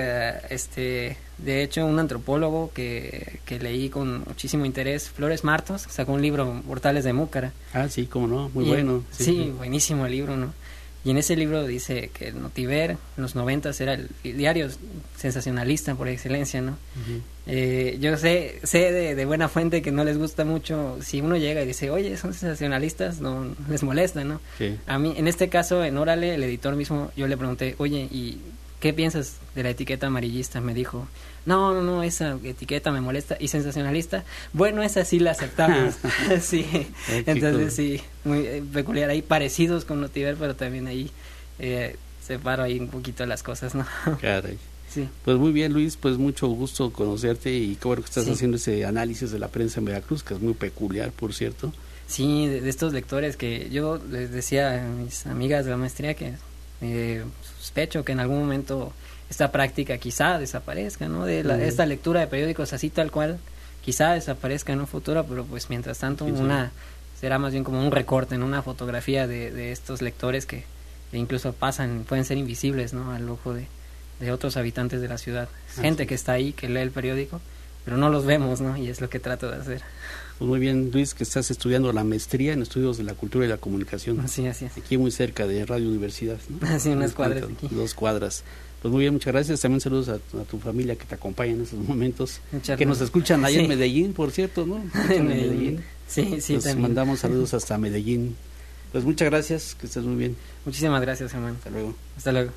este, de hecho, un antropólogo que, que leí con muchísimo interés, Flores Martos, sacó un libro, Portales de Múcara. Ah, sí, cómo no, muy Y- bueno. Sí, buenísimo el libro, ¿no? Y en ese libro dice que el Notiver en los noventas era el diario sensacionalista por excelencia, ¿no? Ujú. Eh, yo sé sé de, de buena fuente que no les gusta mucho, si uno llega y dice, oye, son sensacionalistas, no les molesta, ¿no? Sí. A mí, en este caso, en Órale, el editor mismo, yo le pregunté, oye, ¿y qué piensas de la etiqueta amarillista? Me dijo, no, no, no, esa etiqueta me molesta. ¿Y sensacionalista? Bueno, esa sí la aceptamos. Sí, Ay, qué entonces cosa. sí, muy eh, peculiar. Ahí parecidos con Notiver, pero también ahí eh, separo ahí un poquito las cosas, ¿no? Caray. Sí. Pues muy bien, Luis, pues mucho gusto conocerte y qué bueno que estás Sí. haciendo ese análisis de la prensa en Veracruz, que es muy peculiar, por cierto. Sí, de, de estos lectores que yo les decía a mis amigas de la maestría que eh, sospecho que en algún momento esta práctica quizá desaparezca, ¿no? De la, Mm. esta lectura de periódicos así tal cual, quizá desaparezca en un futuro, pero pues mientras tanto Sí, sí. una será más bien como un recorte, en una fotografía de, de estos lectores que, que incluso pasan, pueden ser invisibles, ¿no? Al ojo de, de otros habitantes de la ciudad. Así Gente es. que está ahí, que lee el periódico, pero no los vemos, ¿no? Y es lo que trato de hacer. Pues muy bien, Luis, que estás estudiando la maestría en estudios de la cultura y la comunicación. Así, así es. Aquí muy cerca de Radio Universidad, ¿no? Así, unas Unas cuadras cuantas, aquí. Dos cuadras. Pues muy bien, muchas gracias. También saludos a, a tu familia que te acompaña en estos momentos. Muchas que nos gracias. escuchan allá en Sí. Medellín, por cierto, ¿no? Escuchan en Medellín. Sí, sí, Pues también. mandamos saludos hasta Medellín. Pues muchas gracias, que estés muy bien. Muchísimas gracias, hermano. Hasta luego. Hasta luego.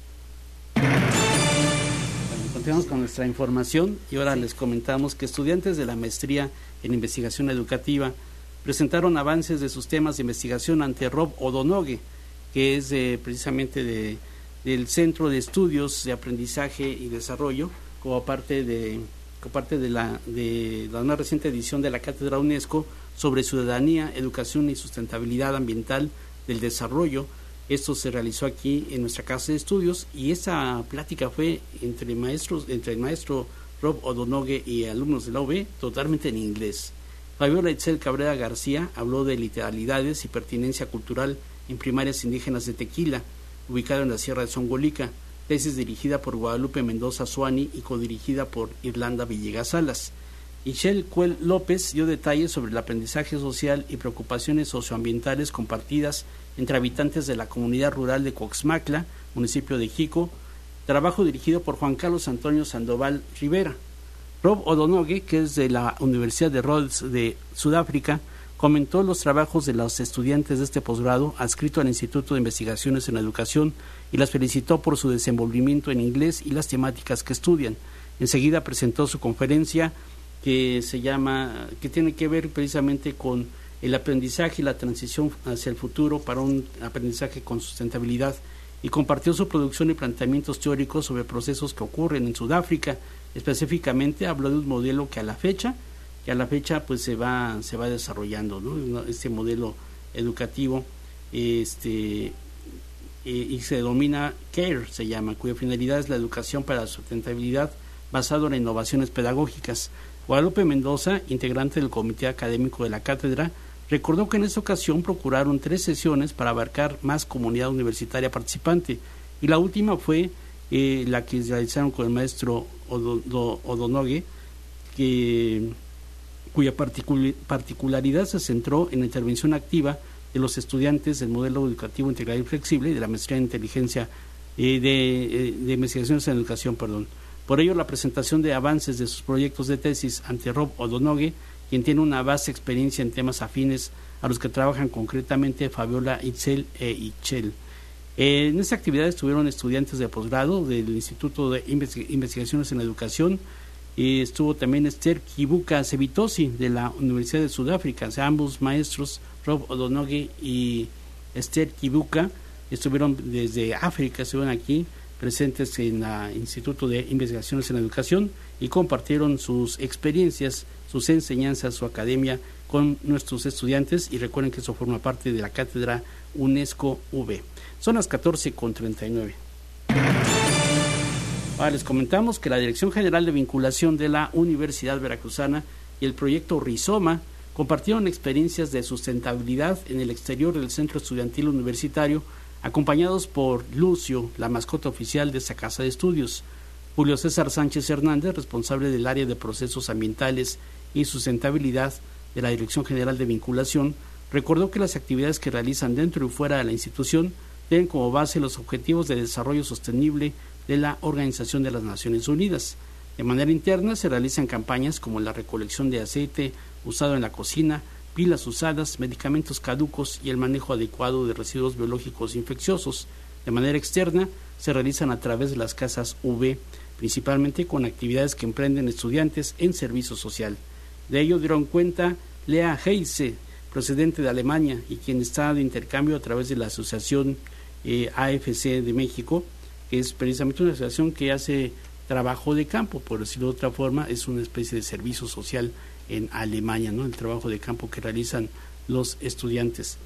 Bueno, continuamos con nuestra información y ahora Sí. les comentamos que estudiantes de la maestría en investigación educativa presentaron avances de sus temas de investigación ante Rob O'Donoghue, que es de, precisamente de, del Centro de Estudios de Aprendizaje y Desarrollo, como parte de, como parte de, la, de la una reciente edición de la Cátedra UNESCO sobre Ciudadanía, Educación y Sustentabilidad Ambiental del Desarrollo. Esto se realizó aquí en nuestra casa de estudios y esa plática fue entre maestros, entre el maestro Rob O'Donoghue y alumnos de la U B, totalmente en inglés. Fabiola Itzel Cabrera García habló de literalidades y pertinencia cultural en primarias indígenas de Tequila, ubicado en la Sierra de Zongolica, tesis dirigida por Guadalupe Mendoza Suani y codirigida por Irlanda Villegas Salas. Michelle Cuel López dio detalles sobre el aprendizaje social y preocupaciones socioambientales compartidas entre habitantes de la comunidad rural de Coxmacla, municipio de Jico, trabajo dirigido por Juan Carlos Antonio Sandoval Rivera. Rob O'Donoghue, que es de la Universidad de Rhodes de Sudáfrica, comentó los trabajos de los estudiantes de este posgrado adscrito al Instituto de Investigaciones en Educación y las felicitó por su desenvolvimiento en inglés y las temáticas que estudian. Enseguida presentó su conferencia que se llama, que tiene que ver precisamente con el aprendizaje y la transición hacia el futuro para un aprendizaje con sustentabilidad, y compartió su producción y planteamientos teóricos sobre procesos que ocurren en Sudáfrica. Específicamente habló de un modelo que a la fecha, que a la fecha pues se va, se va desarrollando, ¿no? Este modelo educativo, este eh, y se denomina CARE, se llama, cuya finalidad es la educación para la sustentabilidad basado en innovaciones pedagógicas. Guadalupe Mendoza, integrante del comité académico de la cátedra, Recordó que en esta ocasión procuraron tres sesiones para abarcar más comunidad universitaria participante, y la última fue eh, la que realizaron con el maestro Odonoghue, que, cuya particul- particularidad se centró en la intervención activa de los estudiantes del modelo educativo integral y flexible y de la maestría en inteligencia eh, de, eh, de investigaciones en educación, perdón. Por ello, la presentación de avances de sus proyectos de tesis ante Rob Odonoghue, quien tiene una vasta experiencia en temas afines a los que trabajan concretamente Fabiola Itzel e Ichel. Eh, en esta actividad estuvieron estudiantes de posgrado del Instituto de Investi- Investigaciones en Educación, y estuvo también Esther Kibuka Sebitosi de la Universidad de Sudáfrica. O sea, ambos maestros, Rob Odonoghue y Esther Kibuka, estuvieron desde África, estuvieron aquí presentes en el Instituto de Investigaciones en Educación y compartieron sus experiencias, sus enseñanzas, su academia con nuestros estudiantes, y recuerden que eso forma parte de la cátedra UNESCO V. Son las catorce con treinta y nueve. Ahora les comentamos que la Dirección General de Vinculación de la Universidad Veracruzana y el proyecto Rizoma compartieron experiencias de sustentabilidad en el exterior del Centro Estudiantil Universitario, acompañados por Lucio, la mascota oficial de esta casa de estudios. Julio César Sánchez Hernández, responsable del área de procesos ambientales y sustentabilidad de la Dirección General de Vinculación, recordó que las actividades que realizan dentro y fuera de la institución tienen como base los Objetivos de Desarrollo Sostenible de la Organización de las Naciones Unidas. De manera interna se realizan campañas como la recolección de aceite usado en la cocina, pilas usadas, medicamentos caducos y el manejo adecuado de residuos biológicos infecciosos. De manera externa se realizan a través de las casas V, principalmente con actividades que emprenden estudiantes en servicio social. De ello dieron cuenta Lea Heise, procedente de Alemania y quien está de intercambio a través de la Asociación eh, A F C de México, que es precisamente una asociación que hace trabajo de campo, por decirlo de otra forma, es una especie de servicio social en Alemania, ¿no? El trabajo de campo que realizan los estudiantes.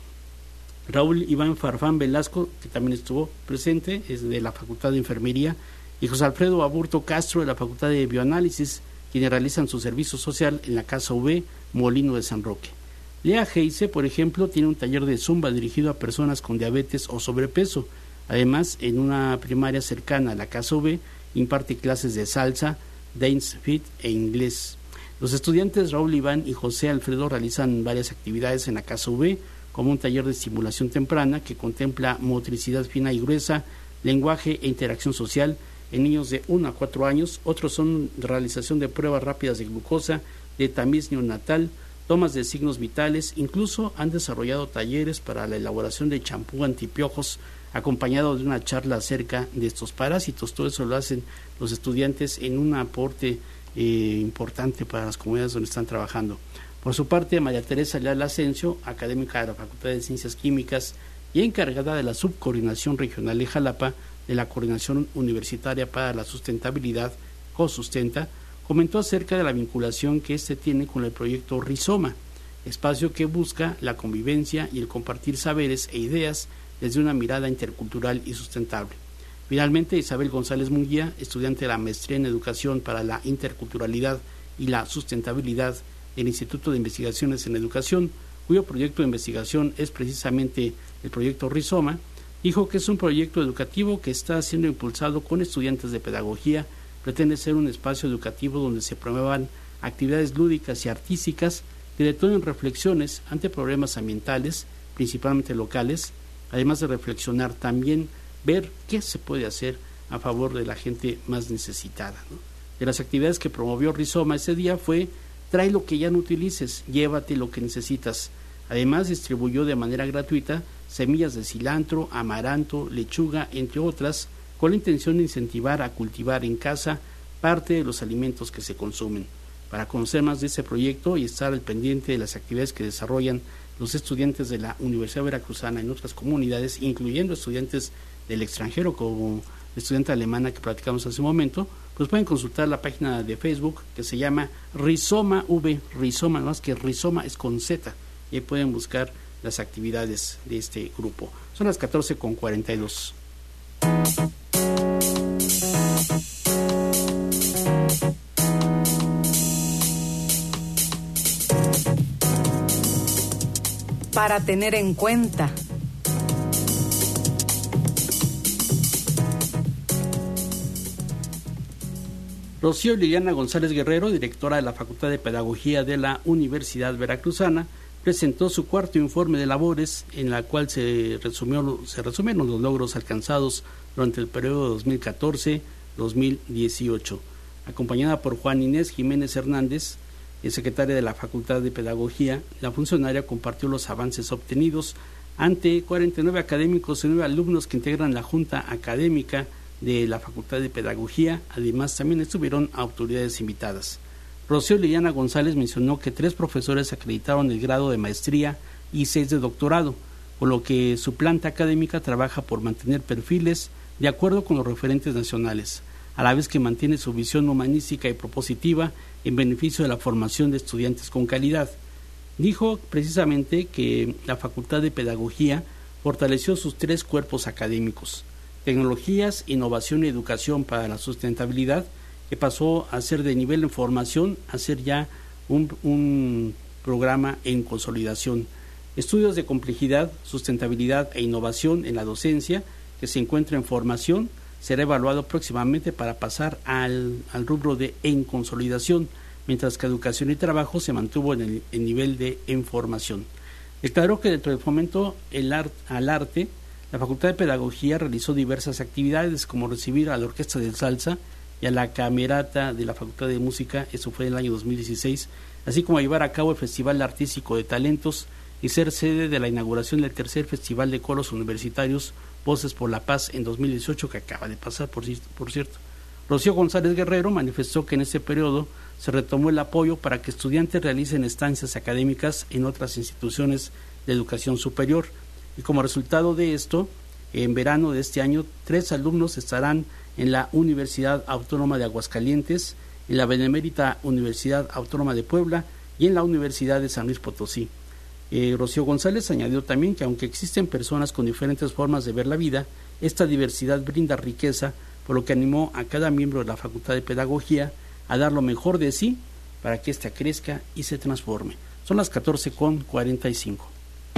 Raúl Iván Farfán Velasco, que también estuvo presente, es de la Facultad de Enfermería, y José Alfredo Aburto Castro, de la Facultad de Bioanálisis, quienes realizan su servicio social en la Casa V, Molino de San Roque. Lea Heise, por ejemplo, tiene un taller de zumba dirigido a personas con diabetes o sobrepeso. Además, en una primaria cercana a la Casa V, imparte clases de salsa, dance fit e inglés. Los estudiantes Raúl Iván y José Alfredo realizan varias actividades en la Casa V, como un taller de estimulación temprana que contempla motricidad fina y gruesa, lenguaje e interacción social en niños de uno a cuatro años. Otros son realización de pruebas rápidas de glucosa, de tamiz neonatal, tomas de signos vitales. Incluso han desarrollado talleres para la elaboración de champú antipiojos, acompañado de una charla acerca de estos parásitos. Todo eso lo hacen los estudiantes en un aporte eh, importante para las comunidades donde están trabajando. Por su parte, María Teresa Leal Asensio, académica de la Facultad de Ciencias Químicas y encargada de la Subcoordinación Regional de Jalapa de la Coordinación Universitaria para la Sustentabilidad, COSUSTENTA, comentó acerca de la vinculación que éste tiene con el proyecto Rizoma, espacio que busca la convivencia y el compartir saberes e ideas desde una mirada intercultural y sustentable. Finalmente, Isabel González Munguía, estudiante de la Maestría en Educación para la Interculturalidad y la Sustentabilidad del Instituto de Investigaciones en Educación, cuyo proyecto de investigación es precisamente el proyecto Rizoma, dijo que es un proyecto educativo que está siendo impulsado con estudiantes de pedagogía. Pretende ser un espacio educativo donde se promuevan actividades lúdicas y artísticas que detonen reflexiones ante problemas ambientales, principalmente locales, además de reflexionar también, ver qué se puede hacer a favor de la gente más necesitada, ¿no? De las actividades que promovió Rizoma ese día fue: trae lo que ya no utilices, llévate lo que necesitas. Además, distribuyó de manera gratuita semillas de cilantro, amaranto, lechuga, entre otras, con la intención de incentivar a cultivar en casa parte de los alimentos que se consumen. Para conocer más de este proyecto y estar al pendiente de las actividades que desarrollan los estudiantes de la Universidad Veracruzana en otras comunidades, incluyendo estudiantes del extranjero, como la estudiante alemana que platicamos hace un momento, pues pueden consultar la página de Facebook que se llama Rizoma V, Rizoma, más que Rizoma es con Z, y ahí pueden buscar las actividades de este grupo. Son las catorce con cuarenta y dos. a tener en cuenta. Rocío Liliana González Guerrero, directora de la Facultad de Pedagogía de la Universidad Veracruzana, presentó su cuarto informe de labores, en la cual se, resumió, se resumieron los logros alcanzados durante el periodo dos mil catorce a dos mil dieciocho. Acompañada por Juan Inés Jiménez Hernández, el secretario de la Facultad de Pedagogía, la funcionaria compartió los avances obtenidos ante cuarenta y nueve académicos y nueve alumnos que integran la Junta Académica de la Facultad de Pedagogía. Además, también estuvieron autoridades invitadas. Rocío Liliana González mencionó que tres profesores acreditaron el grado de maestría y seis de doctorado, por lo que su planta académica trabaja por mantener perfiles de acuerdo con los referentes nacionales, a la vez que mantiene su visión humanística y propositiva en beneficio de la formación de estudiantes con calidad. Dijo precisamente que la Facultad de Pedagogía fortaleció sus tres cuerpos académicos: tecnologías, innovación y educación para la sustentabilidad, que pasó a ser de nivel en formación a ser ya un, un programa en consolidación. Estudios de complejidad, sustentabilidad e innovación en la docencia, que se encuentra en formación, será evaluado próximamente para pasar al, al rubro de en consolidación, mientras que educación y trabajo se mantuvo en el en nivel de en formación. Declaró que dentro del fomento el art, al arte, la Facultad de Pedagogía realizó diversas actividades, como recibir a la Orquesta de Salsa y a la Camerata de la Facultad de Música, eso fue en el año dos mil dieciséis, así como llevar a cabo el Festival Artístico de Talentos y ser sede de la inauguración del tercer Festival de Coros Universitarios Voces por la Paz en dos mil dieciocho, que acaba de pasar, por, por cierto. Rocío González Guerrero manifestó que en este periodo se retomó el apoyo para que estudiantes realicen estancias académicas en otras instituciones de educación superior, y como resultado de esto, en verano de este año, tres alumnos estarán en la Universidad Autónoma de Aguascalientes, en la Benemérita Universidad Autónoma de Puebla y en la Universidad de San Luis Potosí. Eh, Rocío González añadió también que aunque existen personas con diferentes formas de ver la vida, esta diversidad brinda riqueza, por lo que animó a cada miembro de la Facultad de Pedagogía a dar lo mejor de sí para que ésta crezca y se transforme. Son las catorce con cuarenta y cinco.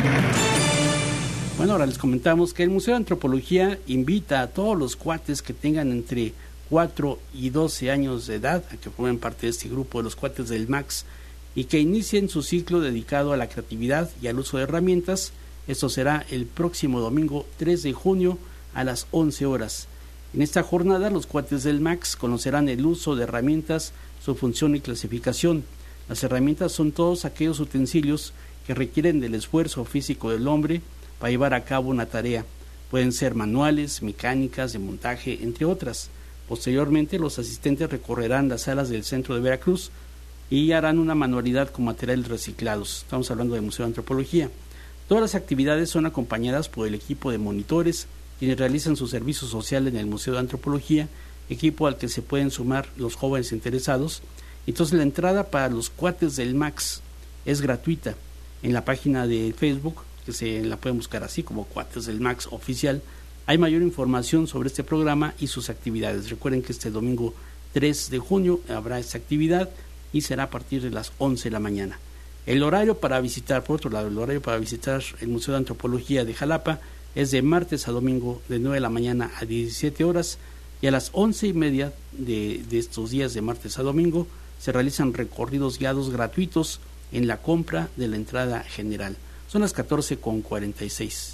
Bueno, ahora les comentamos que el Museo de Antropología invita a todos los cuates que tengan entre cuatro y doce años de edad a que formen parte de este grupo de los cuates del M A X y que inicien su ciclo dedicado a la creatividad y al uso de herramientas. Esto será el próximo domingo tres de junio a las once horas. En esta jornada, los cuates del M A X conocerán el uso de herramientas, su función y clasificación. Las herramientas son todos aquellos utensilios que requieren del esfuerzo físico del hombre para llevar a cabo una tarea. Pueden ser manuales, mecánicas, de montaje, entre otras. Posteriormente, los asistentes recorrerán las salas del centro de Veracruz y harán una manualidad con materiales reciclados. Estamos hablando del Museo de Antropología. Todas las actividades son acompañadas por el equipo de monitores, quienes realizan su servicio social en el Museo de Antropología, equipo al que se pueden sumar los jóvenes interesados. Entonces, la entrada para los cuates del M A X es gratuita. En la página de Facebook, que se la pueden buscar así como Cuates del M A X Oficial, hay mayor información sobre este programa y sus actividades. Recuerden que este domingo tres de junio habrá esta actividad y será a partir de las once de la mañana. El horario para visitar, por otro lado, el horario para visitar el Museo de Antropología de Jalapa es de martes a domingo de nueve de la mañana a diecisiete horas, y a las once y media de, de estos días de martes a domingo se realizan recorridos guiados gratuitos en la compra de la entrada general. Son las catorce con cuarenta y seis.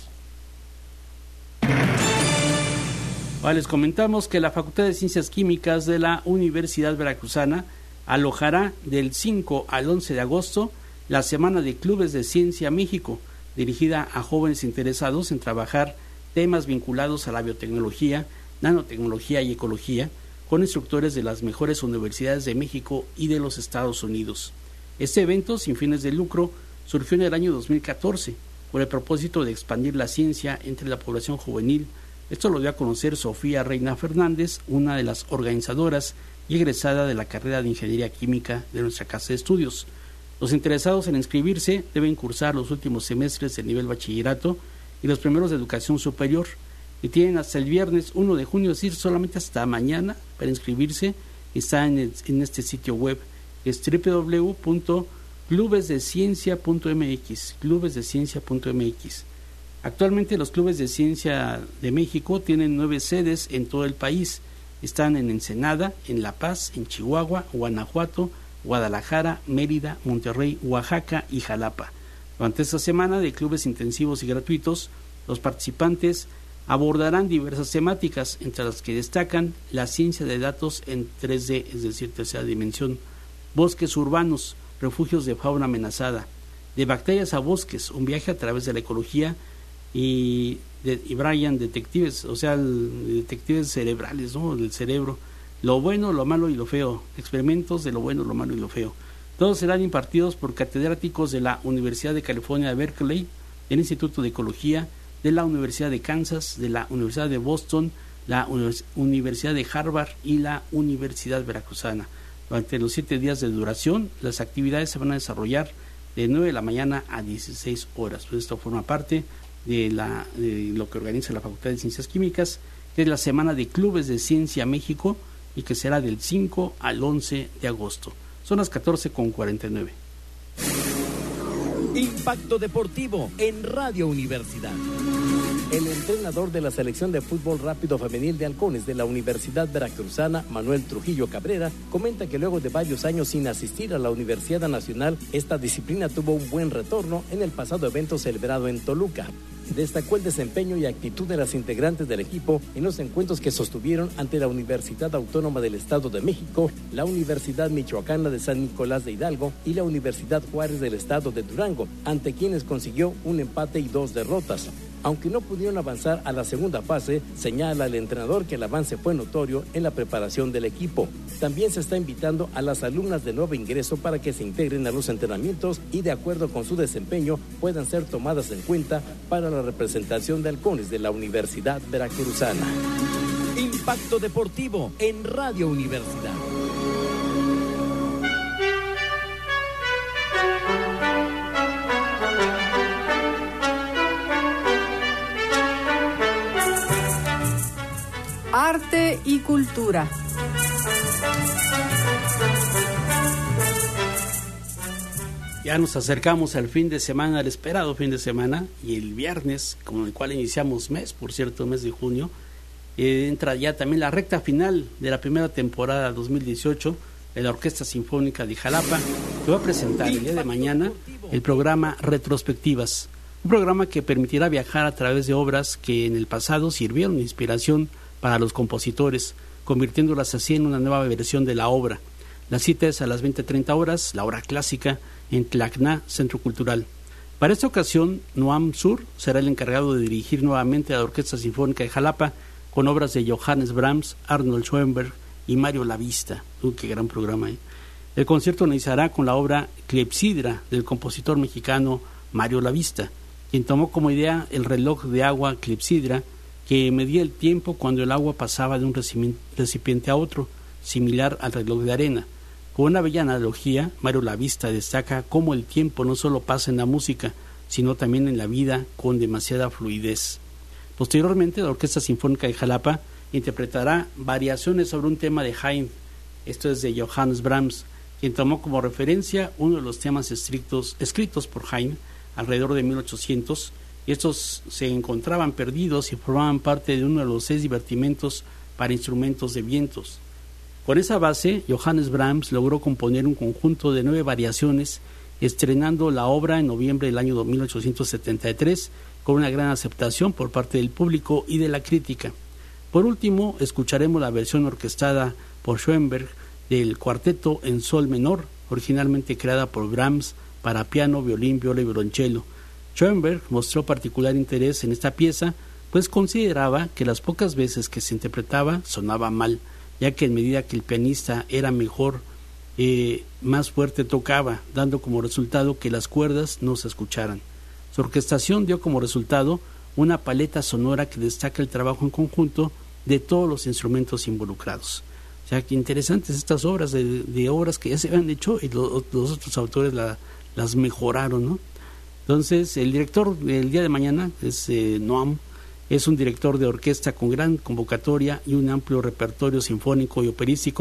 Ahora les comentamos que la Facultad de Ciencias Químicas de la Universidad Veracruzana alojará del cinco al once de agosto la Semana de Clubes de Ciencia México, dirigida a jóvenes interesados en trabajar temas vinculados a la biotecnología, nanotecnología y ecología, con instructores de las mejores universidades de México y de los Estados Unidos. Este evento, sin fines de lucro, surgió en el año dos mil catorce, con el propósito de expandir la ciencia entre la población juvenil. Esto lo dio a conocer Sofía Reina Fernández, una de las organizadoras y egresada de la carrera de Ingeniería Química de nuestra casa de estudios. Los interesados en inscribirse deben cursar los últimos semestres del nivel bachillerato y los primeros de educación superior, y tienen hasta el viernes uno de junio, es decir, solamente hasta mañana para inscribirse. Está en, el, en este sitio web, que es doble u doble u doble u punto clubes de ciencia punto m x, clubes de ciencia punto m x. Actualmente los clubes de ciencia de México tienen nueve sedes en todo el país. Están en Ensenada, en La Paz, en Chihuahua, Guanajuato, Guadalajara, Mérida, Monterrey, Oaxaca y Jalapa. Durante esta semana de clubes intensivos y gratuitos, los participantes abordarán diversas temáticas, entre las que destacan la ciencia de datos en tres D, es decir, tercera dimensión, bosques urbanos, refugios de fauna amenazada, de bacterias a bosques, un viaje a través de la ecología, y, de, y Brian, detectives, o sea, el, detectives cerebrales, ¿no? Del cerebro, lo bueno, lo malo y lo feo, experimentos de lo bueno, lo malo y lo feo. Todos serán impartidos por catedráticos de la Universidad de California de Berkeley, del Instituto de Ecología, de la Universidad de Kansas, de la Universidad de Boston, la Univers- Universidad de Harvard y la Universidad Veracruzana. Durante los siete días de duración, las actividades se van a desarrollar de nueve de la mañana a dieciséis horas. Pues esto forma parte de, la, de lo que organiza la Facultad de Ciencias Químicas, que es la Semana de Clubes de Ciencia México, y que será del cinco al once de agosto. Son las catorce con cuarenta y nueve. Impacto Deportivo en Radio Universidad. El entrenador de la selección de fútbol rápido femenil de halcones de la Universidad Veracruzana, Manuel Trujillo Cabrera, comenta que luego de varios años sin asistir a la Universidad Nacional, esta disciplina tuvo un buen retorno en el pasado evento celebrado en Toluca. Destacó el desempeño y actitud de las integrantes del equipo en los encuentros que sostuvieron ante la Universidad Autónoma del Estado de México, la Universidad Michoacana de San Nicolás de Hidalgo y la Universidad Juárez del Estado de Durango, ante quienes consiguió un empate y dos derrotas. Aunque no pudieron avanzar a la segunda fase, señala el entrenador que el avance fue notorio en la preparación del equipo. También se está invitando a las alumnas de nuevo ingreso para que se integren a los entrenamientos y, de acuerdo con su desempeño, puedan ser tomadas en cuenta para la representación de halcones de la Universidad Veracruzana. Impacto Deportivo en Radio Universidad. Arte y cultura. Ya nos acercamos al fin de semana, al esperado fin de semana, y el viernes, con el cual iniciamos mes, por cierto, mes de junio, eh, entra ya también la recta final de la primera temporada dos mil dieciocho de la Orquesta Sinfónica de Jalapa, que va a presentar el día de mañana el programa Retrospectivas, un programa que permitirá viajar a través de obras que en el pasado sirvieron de inspiración para los compositores, convirtiéndolas así en una nueva versión de la obra. La cita es a las veinte treinta horas, la hora clásica, en Tlacna, Centro Cultural. Para esta ocasión, Noam Sur será el encargado de dirigir nuevamente a la Orquesta Sinfónica de Jalapa, con obras de Johannes Brahms, Arnold Schoenberg y Mario Lavista. Uy, qué gran programa, ¿eh? El concierto iniciará con la obra Clepsidra del compositor mexicano Mario Lavista, quien tomó como idea el reloj de agua Clepsidra, que medía el tiempo cuando el agua pasaba de un recipiente a otro, similar al reloj de arena. Con una bella analogía, Mario Lavista destaca cómo el tiempo no solo pasa en la música, sino también en la vida con demasiada fluidez. Posteriormente, la Orquesta Sinfónica de Jalapa interpretará variaciones sobre un tema de Haydn, esto es de Johannes Brahms, quien tomó como referencia uno de los temas estrictos, escritos por Haydn alrededor de mil ochocientos, y estos se encontraban perdidos y formaban parte de uno de los seis divertimentos para instrumentos de vientos. Con esa base, Johannes Brahms logró componer un conjunto de nueve variaciones, estrenando la obra en noviembre del año mil ochocientos setenta y tres, con una gran aceptación por parte del público y de la crítica. Por último, escucharemos la versión orquestada por Schoenberg del cuarteto en sol menor, originalmente creada por Brahms para piano, violín, viola y violonchelo. Schoenberg mostró particular interés en esta pieza, pues consideraba que las pocas veces que se interpretaba sonaba mal, ya que en medida que el pianista era mejor, eh, más fuerte tocaba, dando como resultado que las cuerdas no se escucharan. Su orquestación dio como resultado una paleta sonora que destaca el trabajo en conjunto de todos los instrumentos involucrados. O sea, que interesantes estas obras, de, de obras que ya se habían hecho y lo, los otros autores la, las mejoraron, ¿no? Entonces, el director el día de mañana es eh, Noam, es un director de orquesta con gran convocatoria y un amplio repertorio sinfónico y operístico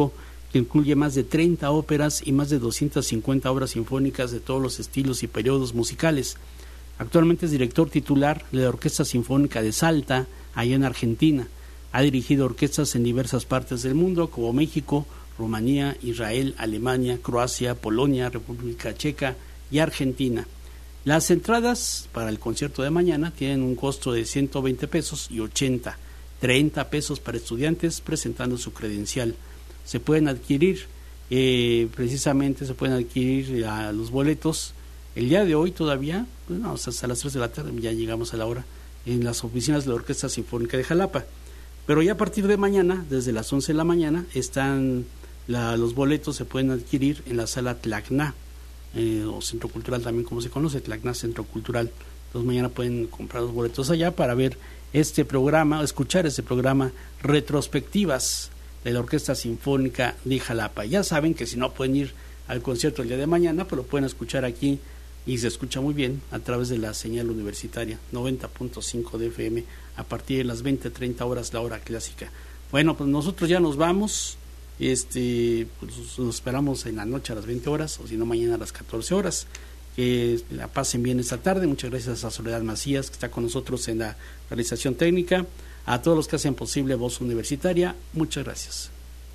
que incluye más de treinta óperas y más de doscientas cincuenta obras sinfónicas de todos los estilos y periodos musicales. Actualmente es director titular de la Orquesta Sinfónica de Salta, allá en Argentina. Ha dirigido orquestas en diversas partes del mundo, como México, Rumanía, Israel, Alemania, Croacia, Polonia, República Checa y Argentina. Las entradas para el concierto de mañana tienen un costo de ciento veinte pesos y ochenta, treinta pesos para estudiantes presentando su credencial. Se pueden adquirir, eh, precisamente se pueden adquirir a los boletos el día de hoy todavía, bueno, hasta las tres de la tarde, ya llegamos a la hora, en las oficinas de la Orquesta Sinfónica de Jalapa. Pero ya a partir de mañana, desde las once de la mañana, están la, los boletos se pueden adquirir en la sala Tlacna, eh, o Centro Cultural también como se conoce, Tlacna Centro Cultural. Entonces mañana pueden comprar los boletos allá para ver este programa, escuchar este programa Retrospectivas de la Orquesta Sinfónica de Jalapa. Ya saben que si no pueden ir al concierto el día de mañana, pues lo pueden escuchar aquí y se escucha muy bien a través de la señal universitaria noventa punto cinco de F M a partir de las veinte treinta horas, la hora clásica. Bueno, pues nosotros ya nos vamos, este pues nos esperamos en la noche a las veinte horas o si no mañana a las catorce horas. Que la pasen bien esta tarde. Muchas gracias a Soledad Macías, que está con nosotros en la realización técnica, a todos los que hacen posible Voz Universitaria. Muchas gracias.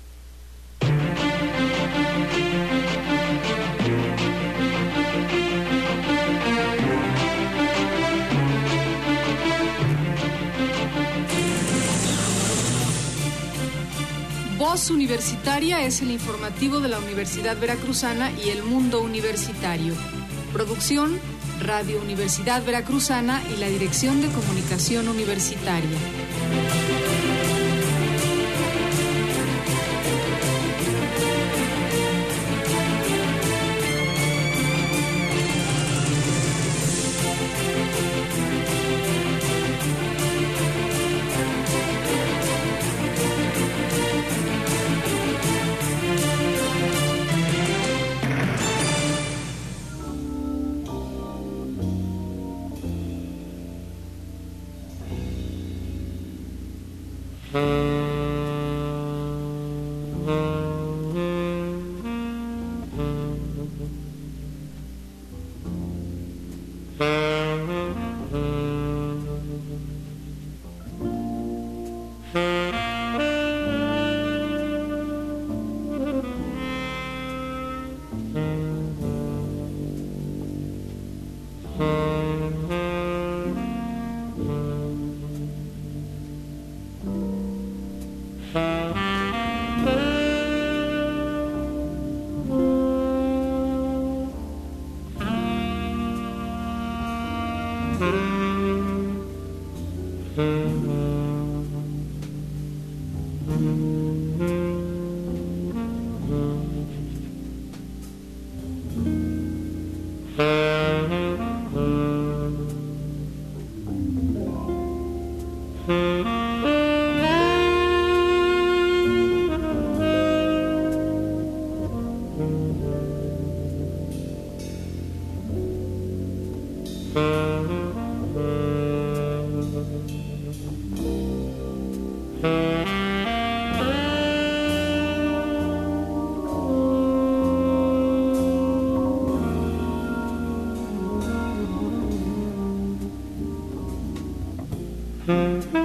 Voz Universitaria es el informativo de la Universidad Veracruzana y el mundo universitario. Producción, Radio Universidad Veracruzana y la Dirección de Comunicación Universitaria. Mm-hmm.